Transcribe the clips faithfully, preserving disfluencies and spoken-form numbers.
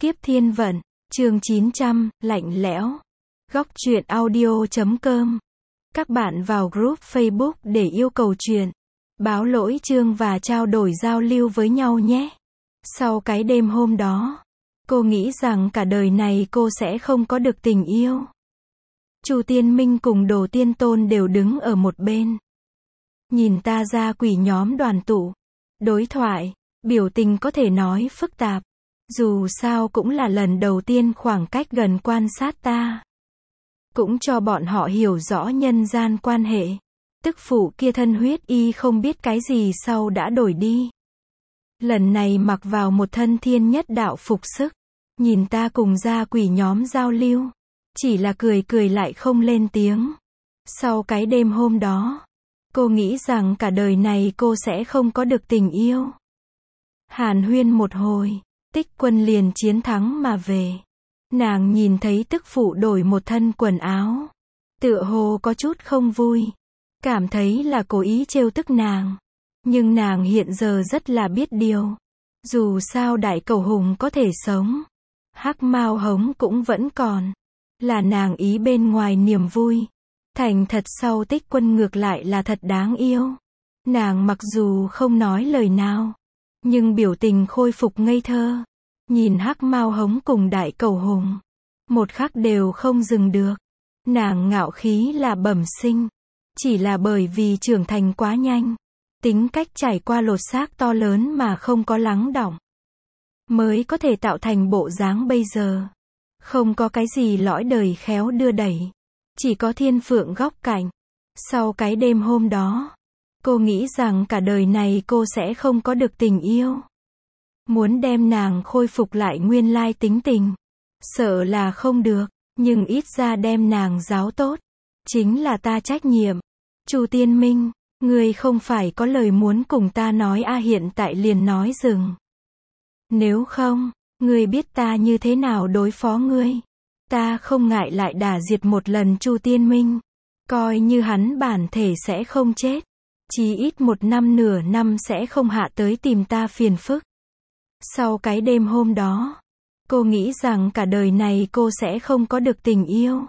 Kiếp thiên vận, chương chín trăm, lạnh lẽo. Góc truyện audio chấm com. Các bạn vào group Facebook để yêu cầu truyện, báo lỗi chương và trao đổi giao lưu với nhau nhé. Sau cái đêm hôm đó, cô nghĩ rằng cả đời này cô sẽ không có được tình yêu. Chu Tiên Minh cùng Đồ Tiên Tôn đều đứng ở một bên. Nhìn ta ra quỷ nhóm đoàn tụ, đối thoại, biểu tình có thể nói phức tạp. Dù sao cũng là lần đầu tiên khoảng cách gần quan sát ta. Cũng cho bọn họ hiểu rõ nhân gian quan hệ. Tức phụ kia thân huyết y không biết cái gì sau đã đổi đi. Lần này mặc vào một thân thiên nhất đạo phục sức. Nhìn ta cùng ra quỷ nhóm giao lưu. Chỉ là cười cười lại không lên tiếng. Sau cái đêm hôm đó, cô nghĩ rằng cả đời này cô sẽ không có được tình yêu. Hàn huyên một hồi, Tích Quân liền chiến thắng mà về. Nàng nhìn thấy tức phụ đổi một thân quần áo. Tựa hồ có chút không vui. Cảm thấy là cố ý trêu tức nàng. Nhưng nàng hiện giờ rất là biết điều. Dù sao đại cầu hùng có thể sống. Hắc mao hống cũng vẫn còn. Là nàng ý bên ngoài niềm vui. Thành thật sau Tích Quân ngược lại là thật đáng yêu. Nàng mặc dù không nói lời nào, nhưng biểu tình khôi phục ngây thơ. Nhìn hắc mao hống cùng đại cầu hùng, một khắc đều không dừng được. Nàng ngạo khí là bẩm sinh. Chỉ là bởi vì trưởng thành quá nhanh. Tính cách trải qua lột xác to lớn mà không có lắng đọng. Mới có thể tạo thành bộ dáng bây giờ. Không có cái gì lõi đời khéo đưa đẩy. Chỉ có thiên phượng góc cạnh. Sau cái đêm hôm đó, cô nghĩ rằng cả đời này cô sẽ không có được tình yêu. Muốn đem nàng khôi phục lại nguyên lai tính tình. Sợ là không được, nhưng ít ra đem nàng giáo tốt. Chính là ta trách nhiệm. Chu Tiên Minh, ngươi không phải có lời muốn cùng ta nói a hiện tại liền nói dừng. Nếu không, ngươi biết ta như thế nào đối phó ngươi. Ta không ngại lại đả diệt một lần Chu Tiên Minh. Coi như hắn bản thể sẽ không chết. Chí ít một năm nửa năm sẽ không hạ tới tìm ta phiền phức. Sau cái đêm hôm đó, cô nghĩ rằng cả đời này cô sẽ không có được tình yêu.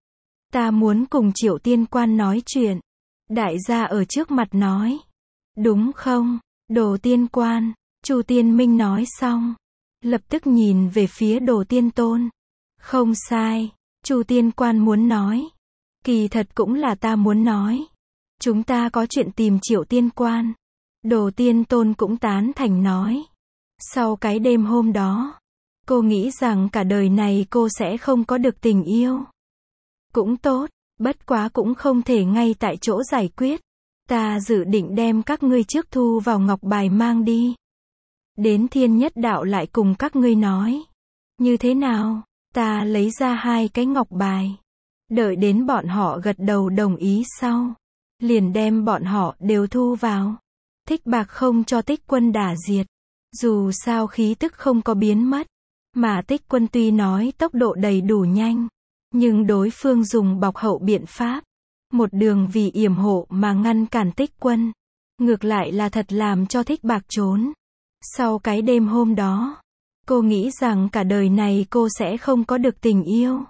Ta muốn cùng Triệu Tiên Quan nói chuyện. Đại gia ở trước mặt nói. Đúng không, Đồ Tiên Quan? Chu Tiên Minh nói xong, lập tức nhìn về phía Đồ Tiên Tôn. Không sai, Chu Tiên Quan muốn nói. Kỳ thật cũng là ta muốn nói. Chúng ta có chuyện tìm Triệu Tiên Quan. Đồ Tiên Tôn cũng tán thành nói. Sau cái đêm hôm đó, cô nghĩ rằng cả đời này cô sẽ không có được tình yêu. Cũng tốt, bất quá cũng không thể ngay tại chỗ giải quyết. Ta dự định đem các ngươi trước thu vào ngọc bài mang đi. Đến thiên nhất đạo lại cùng các ngươi nói. Như thế nào? Ta lấy ra hai cái ngọc bài. Đợi đến bọn họ gật đầu đồng ý sau. Liền đem bọn họ đều thu vào. Thích Bạc không cho Tích Quân đả diệt. Dù sao khí tức không có biến mất. Mà Tích Quân tuy nói tốc độ đầy đủ nhanh. Nhưng đối phương dùng bọc hậu biện pháp. Một đường vì yểm hộ mà ngăn cản Tích Quân. Ngược lại là thật làm cho Thích Bạc trốn. Sau cái đêm hôm đó, cô nghĩ rằng cả đời này cô sẽ không có được tình yêu.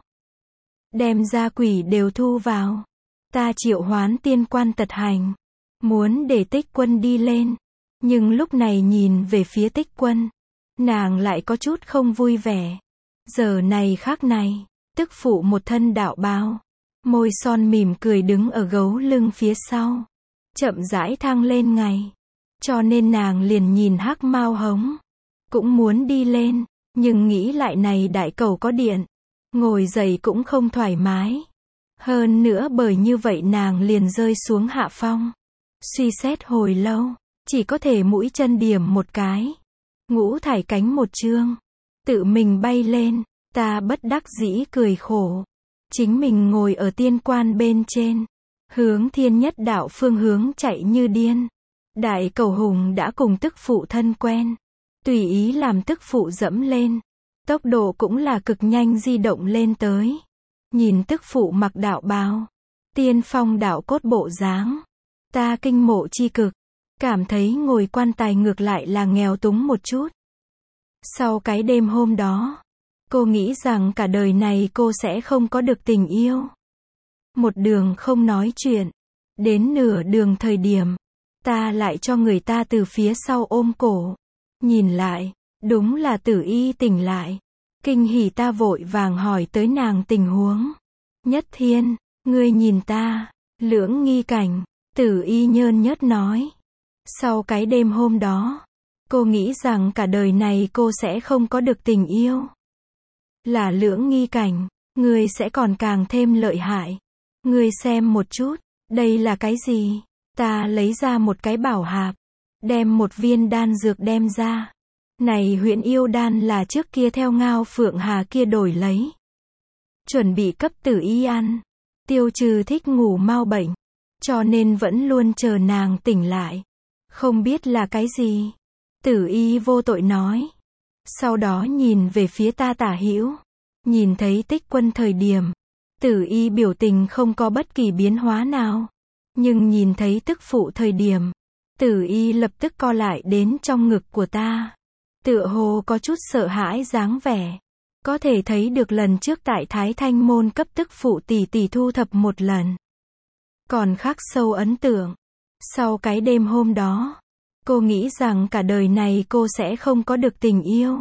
Đem ra quỷ đều thu vào. Ta triệu hoán tiên quan tật hành. Muốn để Tích Quân đi lên. Nhưng lúc này nhìn về phía Tích Quân, nàng lại có chút không vui vẻ. Giờ này khác này, tức phụ một thân đạo bào. Môi son mỉm cười đứng ở gấu lưng phía sau. Chậm rãi thăng lên ngày. Cho nên nàng liền nhìn hắc mao hống. Cũng muốn đi lên, nhưng nghĩ lại này đại cầu có điện. Ngồi dậy cũng không thoải mái. Hơn nữa bởi như vậy nàng liền rơi xuống hạ phong. Suy xét hồi lâu, chỉ có thể mũi chân điểm một cái. Ngũ thải cánh một chương. Tự mình bay lên, ta bất đắc dĩ cười khổ. Chính mình ngồi ở tiên quan bên trên. Hướng thiên nhất đạo phương hướng chạy như điên. Đại cầu hùng đã cùng tức phụ thân quen. Tùy ý làm tức phụ dẫm lên. Tốc độ cũng là cực nhanh di động lên tới. Nhìn tức phụ mặc đạo bào. Tiên phong đạo cốt bộ dáng. Ta kinh mộ chi cực. Cảm thấy ngồi quan tài ngược lại là nghèo túng một chút. Sau cái đêm hôm đó, Cô nghĩ rằng cả đời này cô sẽ không có được tình yêu. Một đường không nói chuyện. Đến nửa đường thời điểm, ta lại cho người ta từ phía sau ôm cổ. Nhìn lại, đúng là Tử Y tỉnh lại. Kinh hỉ ta vội vàng hỏi tới nàng tình huống. Nhất Thiên, ngươi nhìn ta. Lưỡng nghi cảnh, Tử Y nhơn nhớt nói. Sau cái đêm hôm đó, cô nghĩ rằng cả đời này cô sẽ không có được tình yêu. Là lưỡng nghi cảnh, ngươi sẽ còn càng thêm lợi hại. Ngươi xem một chút, đây là cái gì? Ta lấy ra một cái bảo hạp, đem một viên đan dược đem ra. Này Huyễn Yêu đan là trước kia theo Ngao Phượng Hà kia đổi lấy. Chuẩn bị cấp Tử Y ăn, tiêu trừ thích ngủ mau bệnh, cho nên vẫn luôn chờ nàng tỉnh lại. Không biết là cái gì? Tử Y vô tội nói. Sau đó nhìn về phía ta Tả Hữu, nhìn thấy Tích Quân thời điểm, Tử Y biểu tình không có bất kỳ biến hóa nào. Nhưng nhìn thấy tức phụ thời điểm, Tử Y lập tức co lại đến trong ngực của ta. Tựa hồ có chút sợ hãi dáng vẻ. Có thể thấy được lần trước tại Thái Thanh Môn cấp tức phụ tỷ tỷ thu thập một lần. Còn khắc sâu ấn tượng. Sau cái đêm hôm đó, cô nghĩ rằng cả đời này cô sẽ không có được tình yêu.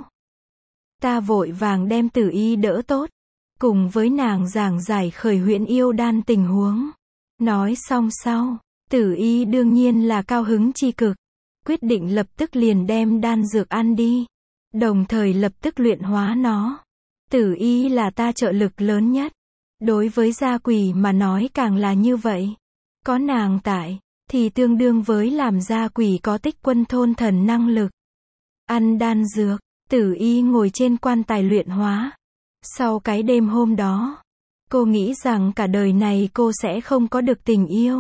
Ta vội vàng đem Tử Y đỡ tốt, cùng với nàng giảng giải khởi Huyễn Yêu đan tình huống. Nói xong sau, Tử Y đương nhiên là cao hứng chi cực, quyết định lập tức liền đem đan dược ăn đi, đồng thời lập tức luyện hóa nó. Tử Y là ta trợ lực lớn nhất. Đối với gia quỷ mà nói càng là như vậy. Có nàng tại, thì tương đương với làm gia quỷ có Tích Quân thôn thần năng lực. Ăn đan dược, Tử Y ngồi trên quan tài luyện hóa. Sau cái đêm hôm đó, cô nghĩ rằng cả đời này cô sẽ không có được tình yêu.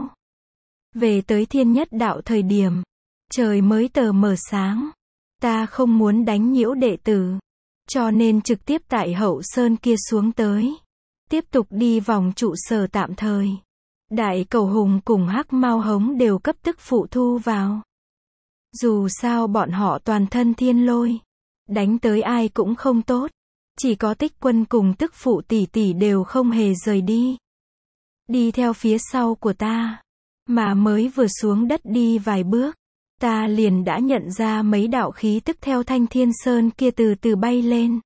Về tới Thiên Nhất Đạo thời điểm, trời mới tờ mờ sáng. Ta không muốn đánh nhiễu đệ tử, cho nên trực tiếp tại Hậu Sơn kia xuống tới. Tiếp tục đi vòng trụ sở tạm thời. Đại Cầu Hùng cùng Hắc Mao Hống đều cấp tức phụ thu vào. Dù sao bọn họ toàn thân thiên lôi, đánh tới ai cũng không tốt. Chỉ có Tích Quân cùng tức phụ tỷ tỷ đều không hề rời đi. Đi theo phía sau của ta. Mà mới vừa xuống đất đi vài bước, ta liền đã nhận ra mấy đạo khí tức theo Thanh Thiên Sơn kia từ từ bay lên.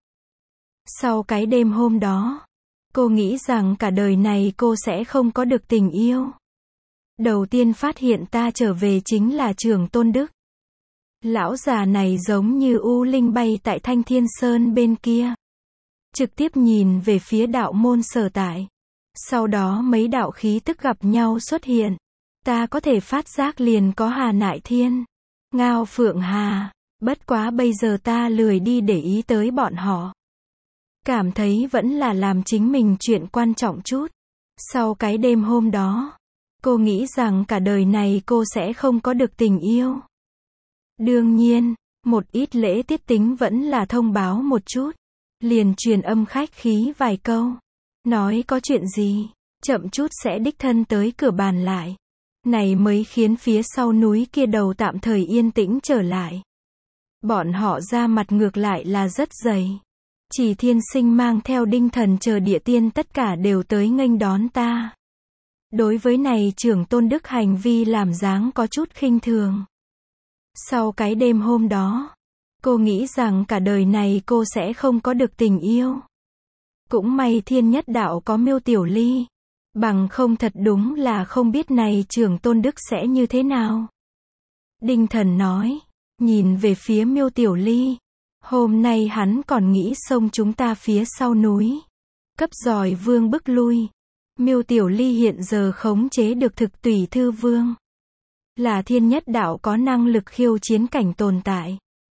Sau cái đêm hôm đó, cô nghĩ rằng cả đời này cô sẽ không có được tình yêu. Đầu tiên phát hiện ta trở về chính là Trưởng Tôn Đức. Lão già này giống như u linh bay tại Thanh Thiên Sơn bên kia. Trực tiếp nhìn về phía đạo môn sở tại. Sau đó mấy đạo khí tức gặp nhau xuất hiện. Ta có thể phát giác liền có Hà Nại Thiên, Ngao Phượng Hà. Bất quá bây giờ ta lười đi để ý tới bọn họ. Cảm thấy vẫn là làm chính mình chuyện quan trọng chút. Sau cái đêm hôm đó, cô nghĩ rằng cả đời này cô sẽ không có được tình yêu. Đương nhiên, một ít lễ tiết tính vẫn là thông báo một chút. Liền truyền âm khách khí vài câu. Nói có chuyện gì, chậm chút sẽ đích thân tới cửa bàn lại. Này mới khiến phía sau núi kia đầu tạm thời yên tĩnh trở lại. Bọn họ ra mặt ngược lại là rất dày. Chỉ Thiên Sinh mang theo Đinh Thần chờ địa tiên tất cả đều tới nghênh đón ta. Đối với này Trưởng Tôn Đức hành vi làm dáng có chút khinh thường. Sau cái đêm hôm đó, cô nghĩ rằng cả đời này cô sẽ không có được tình yêu. Cũng may Thiên Nhất Đạo có Miêu Tiểu Ly. Bằng không thật đúng là không biết này Trưởng Tôn Đức sẽ như thế nào. Đinh Thần nói, nhìn về phía Miêu Tiểu Ly. Hôm nay hắn còn nghĩ xông chúng ta phía sau núi. Cấp giỏi vương bức lui. Miêu Tiểu Ly hiện giờ khống chế được thực tùy thư vương. Là Thiên Nhất Đạo có năng lực khiêu chiến cảnh tồn tại.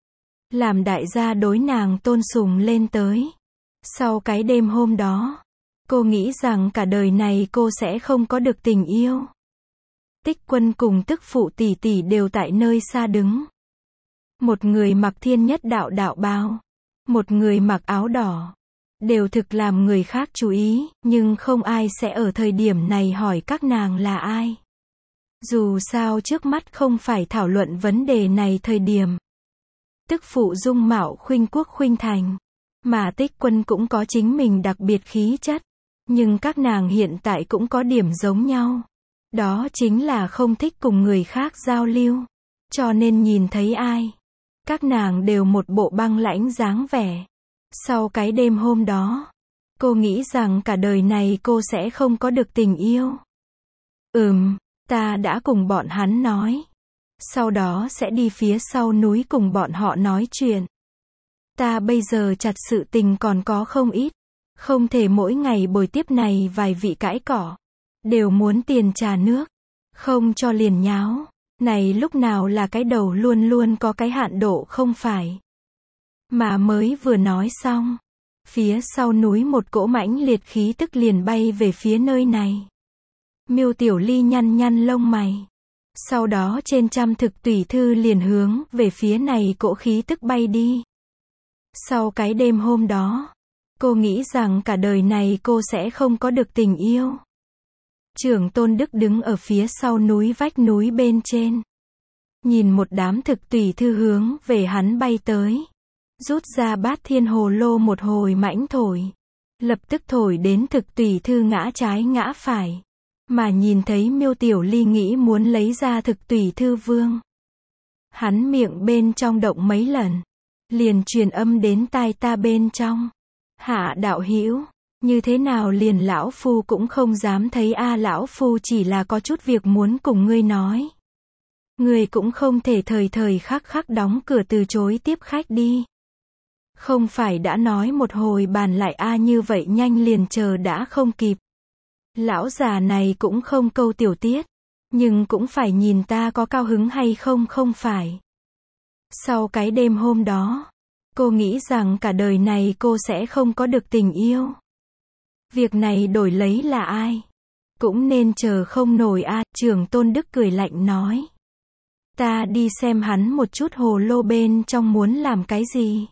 Làm đại gia đối nàng tôn sùng lên tới. Sau cái đêm hôm đó, cô nghĩ rằng cả đời này cô sẽ không có được tình yêu. Tích Quân cùng tức phụ tỷ tỷ đều tại nơi xa đứng. Một người mặc Thiên Nhất Đạo đạo bào, một người mặc áo đỏ. Đều thực làm người khác chú ý, nhưng không ai sẽ ở thời điểm này hỏi các nàng là ai. Dù sao trước mắt không phải thảo luận vấn đề này thời điểm. Tức phụ dung mạo khuynh quốc khuynh thành. Mà Tích Quân cũng có chính mình đặc biệt khí chất. Nhưng các nàng hiện tại cũng có điểm giống nhau. Đó chính là không thích cùng người khác giao lưu. Cho nên nhìn thấy ai, các nàng đều một bộ băng lãnh dáng vẻ. Sau cái đêm hôm đó, cô nghĩ rằng cả đời này cô sẽ không có được tình yêu. Ừm, ta đã cùng bọn hắn nói. Sau đó sẽ đi phía sau núi cùng bọn họ nói chuyện. Ta bây giờ chặt sự tình còn có không ít. Không thể mỗi ngày bồi tiếp này vài vị cãi cỏ. Đều muốn tiền trà nước. Không cho liền nháo. Này lúc nào là cái đầu luôn luôn có cái hạn độ không phải. Mà mới vừa nói xong. Phía sau núi một cỗ mãnh liệt khí tức liền bay về phía nơi này. Miêu Tiểu Ly nhăn nhăn lông mày. Sau đó trên trăm thực tùy thư liền hướng về phía này cỗ khí tức bay đi. Sau cái đêm hôm đó, cô nghĩ rằng cả đời này cô sẽ không có được tình yêu. Trưởng Tôn Đức đứng ở phía sau núi vách núi bên trên. Nhìn một đám thực tùy thư hướng về hắn bay tới. Rút ra bát thiên hồ lô một hồi mãnh thổi. Lập tức thổi đến thực tùy thư ngã trái ngã phải. Mà nhìn thấy Miêu Tiểu Ly nghĩ muốn lấy ra thực tùy thư vương. Hắn miệng bên trong động mấy lần. Liền truyền âm đến tai ta bên trong. Hạ đạo hữu, như thế nào liền lão phu cũng không dám thấy a lão phu chỉ là có chút việc muốn cùng ngươi nói. Ngươi cũng không thể thời thời khắc khắc đóng cửa từ chối tiếp khách đi. Không phải đã nói một hồi bàn lại a như vậy nhanh liền chờ đã không kịp. Lão già này cũng không câu tiểu tiết. Nhưng cũng phải nhìn ta có cao hứng hay không không phải. Sau cái đêm hôm đó, cô nghĩ rằng cả đời này cô sẽ không có được tình yêu. Việc này đổi lấy là ai? Cũng nên chờ không nổi a. Trưởng Tôn Đức cười lạnh nói. Ta đi xem hắn một chút hồ lô bên trong muốn làm cái gì.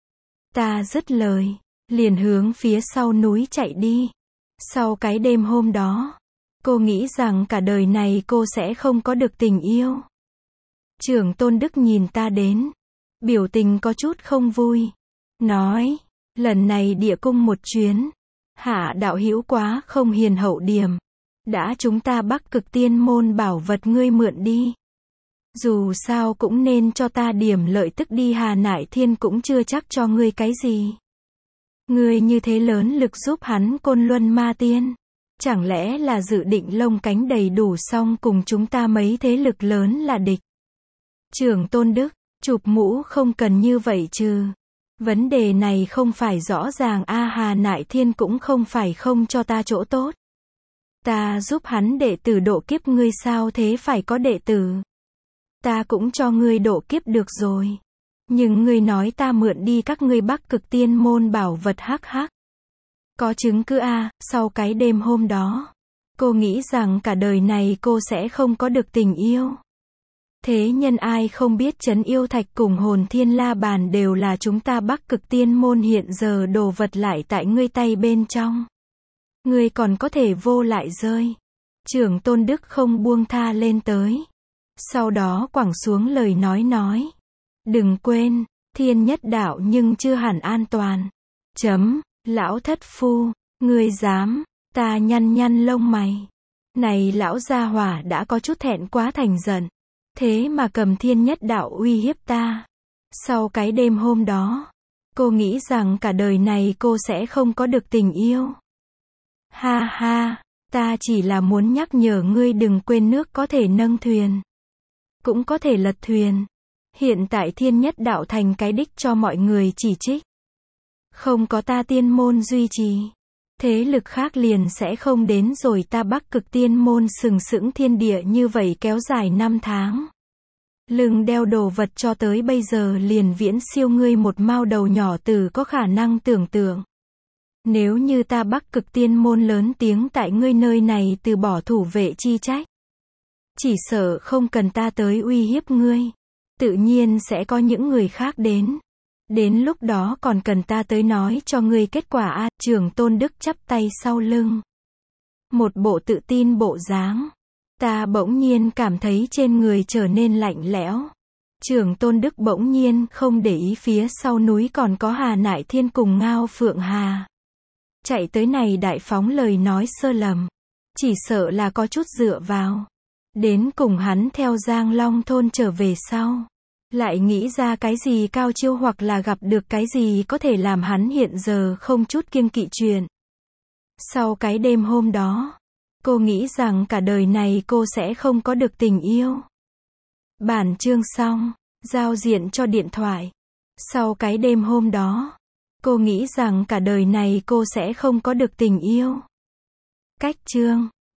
Ta dứt lời, liền hướng phía sau núi chạy đi. Sau cái đêm hôm đó, cô nghĩ rằng cả đời này cô sẽ không có được tình yêu. Trưởng Tôn Đức nhìn ta đến, biểu tình có chút không vui. Nói, lần này địa cung một chuyến. Hạ đạo hữu quá không hiền hậu điểm. Đã chúng ta Bắc Cực Tiên môn bảo vật ngươi mượn đi. Dù sao cũng nên cho ta điểm lợi tức đi Hà Nại Thiên cũng chưa chắc cho ngươi cái gì. Ngươi như thế lớn lực giúp hắn Côn Luân Ma Tiên. Chẳng lẽ là dự định lông cánh đầy đủ xong cùng chúng ta mấy thế lực lớn là địch. Trưởng Tôn Đức, chụp mũ không cần như vậy chứ. Vấn đề này không phải rõ ràng a Hà Nại Thiên cũng không phải không cho ta chỗ tốt. Ta giúp hắn đệ tử độ kiếp ngươi sao thế phải có đệ tử. Ta cũng cho ngươi độ kiếp được rồi. Nhưng ngươi nói ta mượn đi các ngươi Bắc Cực Tiên môn bảo vật hắc hắc. Có chứng cứ a. Sau cái đêm hôm đó, cô nghĩ rằng cả đời này cô sẽ không có được tình yêu. Thế nhân ai không biết trấn yêu thạch cùng hồn thiên la bàn đều là chúng ta Bắc Cực Tiên môn hiện giờ đồ vật lại tại ngươi tay bên trong. Ngươi còn có thể vô lại rơi. Trưởng Tôn Đức không buông tha lên tới. Sau đó quẳng xuống lời nói nói. Đừng quên, thiên nhất đạo nhưng chưa hẳn an toàn. Chấm, lão thất phu, ngươi dám, ta nhăn nhăn lông mày. Này lão gia hỏa đã có chút thẹn quá thành giận. Thế mà cầm thiên nhất đạo uy hiếp ta. Sau cái đêm hôm đó, cô nghĩ rằng cả đời này cô sẽ không có được tình yêu. Ha ha, ta chỉ là muốn nhắc nhở ngươi đừng quên nước có thể nâng thuyền. Cũng có thể lật thuyền. Hiện tại thiên nhất đạo thành cái đích cho mọi người chỉ trích. Không có ta tiên môn duy trì. Thế lực khác liền sẽ không đến rồi ta Bắc Cực Tiên môn sừng sững thiên địa như vậy kéo dài năm tháng. Lưng đeo đồ vật cho tới bây giờ liền viễn siêu ngươi một mao đầu nhỏ từ có khả năng tưởng tượng. Nếu như ta Bắc Cực Tiên môn lớn tiếng tại ngươi nơi này từ bỏ thủ vệ chi trách. Chỉ sợ không cần ta tới uy hiếp ngươi. Tự nhiên sẽ có những người khác đến. Đến lúc đó còn cần ta tới nói cho ngươi kết quả a. Trưởng Tôn Đức chắp tay sau lưng. Một bộ tự tin bộ dáng. Ta bỗng nhiên cảm thấy trên người trở nên lạnh lẽo. Trưởng Tôn Đức bỗng nhiên không để ý phía sau núi còn có Hà Nại Thiên cùng Ngao Phượng Hà. Chạy tới này đại phóng lời nói sơ lầm. Chỉ sợ là có chút dựa vào. Đến cùng hắn theo Giang Long thôn trở về sau. Lại nghĩ ra cái gì cao chiêu hoặc là gặp được cái gì có thể làm hắn hiện giờ không chút kiêng kỵ chuyện. Sau cái đêm hôm đó, cô nghĩ rằng cả đời này cô sẽ không có được tình yêu. Bản chương xong, giao diện cho điện thoại. Sau cái đêm hôm đó, cô nghĩ rằng cả đời này cô sẽ không có được tình yêu. Cách chương